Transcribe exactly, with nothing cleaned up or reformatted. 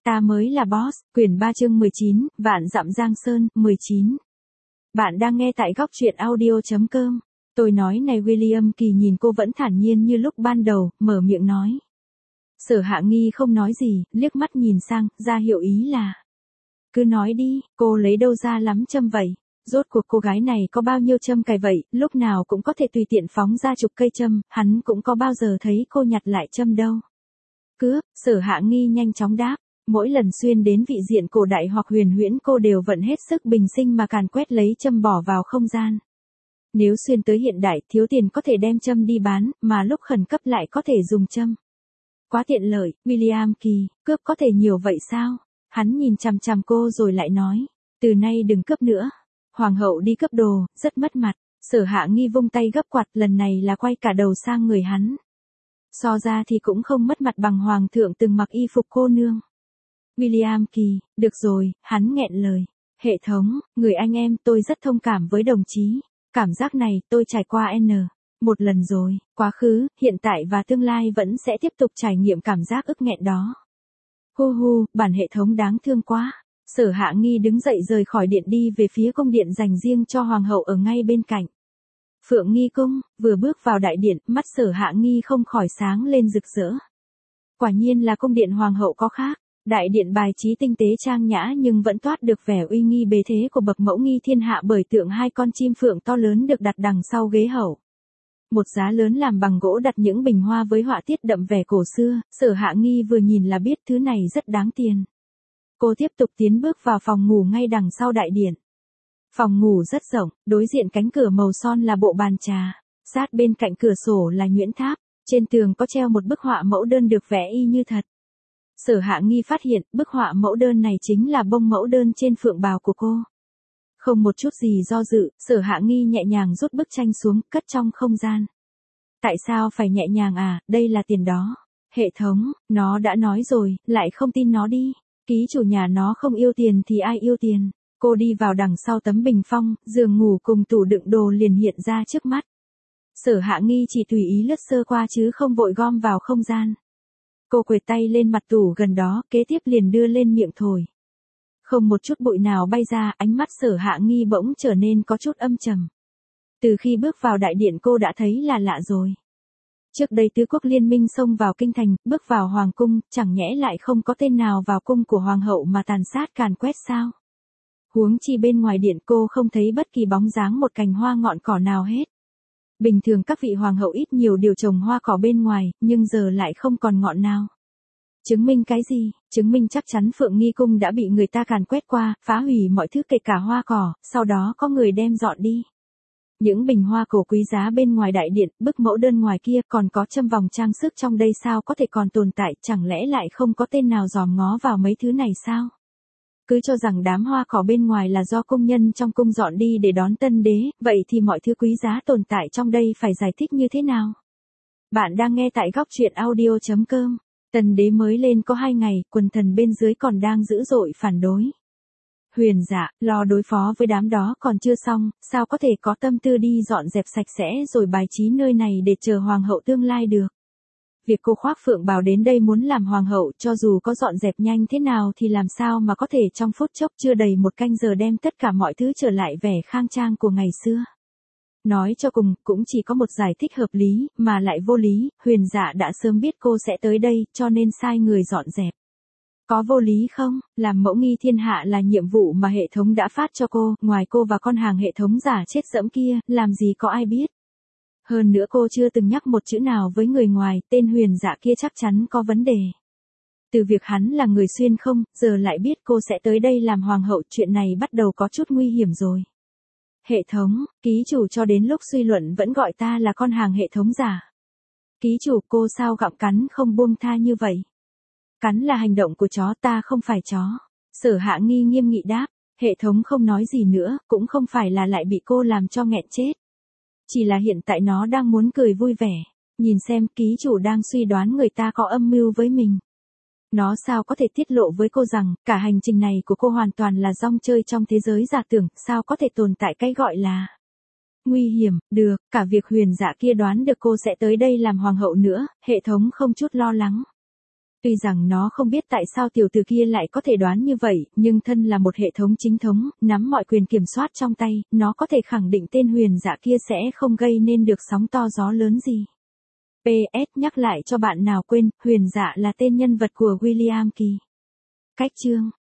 Ta mới là boss, quyển ba chương mười chín, Vạn dặm Giang Sơn, mười chín. Bạn đang nghe tại góc truyện audio chấm com. Tôi nói này William Kỳ nhìn cô vẫn thản nhiên như lúc ban đầu, mở miệng nói. Sở Hạ Nghi không nói gì, liếc mắt nhìn sang, ra hiệu ý là. Cứ nói đi, cô lấy đâu ra lắm châm vậy? Rốt cuộc cô gái này có bao nhiêu châm cài vậy, lúc nào cũng có thể tùy tiện phóng ra chục cây châm, hắn cũng có bao giờ thấy cô nhặt lại châm đâu. Cướp, Sở Hạ Nghi nhanh chóng đáp. Mỗi lần xuyên đến vị diện cổ đại hoặc huyền huyễn cô đều vận hết sức bình sinh mà càn quét lấy châm bỏ vào không gian. Nếu xuyên tới hiện đại thiếu tiền có thể đem châm đi bán, mà lúc khẩn cấp lại có thể dùng châm. Quá tiện lợi, William Kỳ, cướp có thể nhiều vậy sao? Hắn nhìn chằm chằm cô rồi lại nói, từ nay đừng cướp nữa. Hoàng hậu đi cướp đồ, rất mất mặt. Sở Hạ Nghi vung tay gấp quạt, lần này là quay cả đầu sang người hắn. So ra thì cũng không mất mặt bằng hoàng thượng từng mặc y phục cô nương. William Kỳ, được rồi, hắn nghẹn lời. Hệ thống, người anh em tôi rất thông cảm với đồng chí. Cảm giác này tôi trải qua N. Một lần rồi, quá khứ, hiện tại và tương lai vẫn sẽ tiếp tục trải nghiệm cảm giác ức nghẹn đó. Hu hu, bản hệ thống đáng thương quá. Sở Hạ Nghi đứng dậy rời khỏi điện đi về phía cung điện dành riêng cho hoàng hậu ở ngay bên cạnh. Phượng Nghi cung, vừa bước vào đại điện, mắt Sở Hạ Nghi không khỏi sáng lên rực rỡ. Quả nhiên là cung điện hoàng hậu có khác. Đại điện bài trí tinh tế trang nhã nhưng vẫn toát được vẻ uy nghi bề thế của bậc mẫu nghi thiên hạ bởi tượng hai con chim phượng to lớn được đặt đằng sau ghế hậu. Một giá lớn làm bằng gỗ đặt những bình hoa với họa tiết đậm vẻ cổ xưa, Sở Hạ Nghi vừa nhìn là biết thứ này rất đáng tiền. Cô tiếp tục tiến bước vào phòng ngủ ngay đằng sau đại điện. Phòng ngủ rất rộng, đối diện cánh cửa màu son là bộ bàn trà, sát bên cạnh cửa sổ là nhuyễn tháp, trên tường có treo một bức họa mẫu đơn được vẽ y như thật. Sở Hạ Nghi phát hiện bức họa mẫu đơn này chính là bông mẫu đơn trên phượng bào của cô. Không một chút gì do dự, Sở Hạ Nghi nhẹ nhàng rút bức tranh xuống, cất trong không gian. Tại sao phải nhẹ nhàng à, đây là tiền đó. Hệ thống, nó đã nói rồi, lại không tin nó đi. Ký chủ nhà nó không yêu tiền thì ai yêu tiền. Cô đi vào đằng sau tấm bình phong, giường ngủ cùng tủ đựng đồ liền hiện ra trước mắt. Sở Hạ Nghi chỉ tùy ý lướt sơ qua chứ không vội gom vào không gian. Cô quệt tay lên mặt tủ gần đó, kế tiếp liền đưa lên miệng thổi. Không một chút bụi nào bay ra, ánh mắt Sở Hạ Nghi bỗng trở nên có chút âm trầm. Từ khi bước vào đại điện cô đã thấy là lạ rồi. Trước đây tứ quốc liên minh xông vào kinh thành, bước vào hoàng cung, chẳng nhẽ lại không có tên nào vào cung của hoàng hậu mà tàn sát càn quét sao? Huống chi bên ngoài điện cô không thấy bất kỳ bóng dáng một cành hoa ngọn cỏ nào hết. Bình thường các vị hoàng hậu ít nhiều điều trồng hoa cỏ bên ngoài, nhưng giờ lại không còn ngọn nào. Chứng minh cái gì? Chứng minh chắc chắn Phượng Nghi cung đã bị người ta càn quét qua, phá hủy mọi thứ kể cả hoa cỏ, sau đó có người đem dọn đi. Những bình hoa cổ quý giá bên ngoài đại điện, bức mẫu đơn ngoài kia, còn có châm vòng trang sức trong đây sao có thể còn tồn tại, chẳng lẽ lại không có tên nào dòm ngó vào mấy thứ này sao? Cứ cho rằng đám hoa cỏ bên ngoài là do công nhân trong cung dọn đi để đón tân đế, vậy thì mọi thứ quý giá tồn tại trong đây phải giải thích như thế nào? Bạn đang nghe tại góc truyện audio chấm com. Tân đế mới lên có hai ngày, quần thần bên dưới còn đang dữ dội phản đối. Huyền Dạ, lo đối phó với đám đó còn chưa xong, sao có thể có tâm tư đi dọn dẹp sạch sẽ rồi bài trí nơi này để chờ hoàng hậu tương lai được. Việc cô khoác phượng bào đến đây muốn làm hoàng hậu, cho dù có dọn dẹp nhanh thế nào thì làm sao mà có thể trong phút chốc chưa đầy một canh giờ đem tất cả mọi thứ trở lại vẻ khang trang của ngày xưa. Nói cho cùng, cũng chỉ có một giải thích hợp lý, mà lại vô lý, Huyền Dạ đã sớm biết cô sẽ tới đây, cho nên sai người dọn dẹp. Có vô lý không? Làm mẫu nghi thiên hạ là nhiệm vụ mà hệ thống đã phát cho cô, ngoài cô và con hàng hệ thống giả chết dẫm kia, làm gì có ai biết. Hơn nữa cô chưa từng nhắc một chữ nào với người ngoài, tên Huyền Dạ kia chắc chắn có vấn đề. Từ việc hắn là người xuyên không, giờ lại biết cô sẽ tới đây làm hoàng hậu, chuyện này bắt đầu có chút nguy hiểm rồi. Hệ thống, ký chủ cho đến lúc suy luận vẫn gọi ta là con hàng hệ thống giả. Ký chủ, cô sao gặm cắn không buông tha như vậy? Cắn là hành động của chó, ta không phải chó. Sở Hạ Nghi nghiêm nghị đáp, hệ thống không nói gì nữa, cũng không phải là lại bị cô làm cho nghẹn chết. Chỉ là hiện tại nó đang muốn cười vui vẻ, nhìn xem ký chủ đang suy đoán người ta có âm mưu với mình. Nó sao có thể tiết lộ với cô rằng, cả hành trình này của cô hoàn toàn là rong chơi trong thế giới giả tưởng, sao có thể tồn tại cái gọi là nguy hiểm, được, cả việc Huyền Dạ kia đoán được cô sẽ tới đây làm hoàng hậu nữa, hệ thống không chút lo lắng. Tuy rằng nó không biết tại sao tiểu tử kia lại có thể đoán như vậy, nhưng thân là một hệ thống chính thống, nắm mọi quyền kiểm soát trong tay, nó có thể khẳng định tên Huyền Dạ kia sẽ không gây nên được sóng to gió lớn gì. pê ét nhắc lại cho bạn nào quên, Huyền Dạ là tên nhân vật của William Kỳ. Cách chương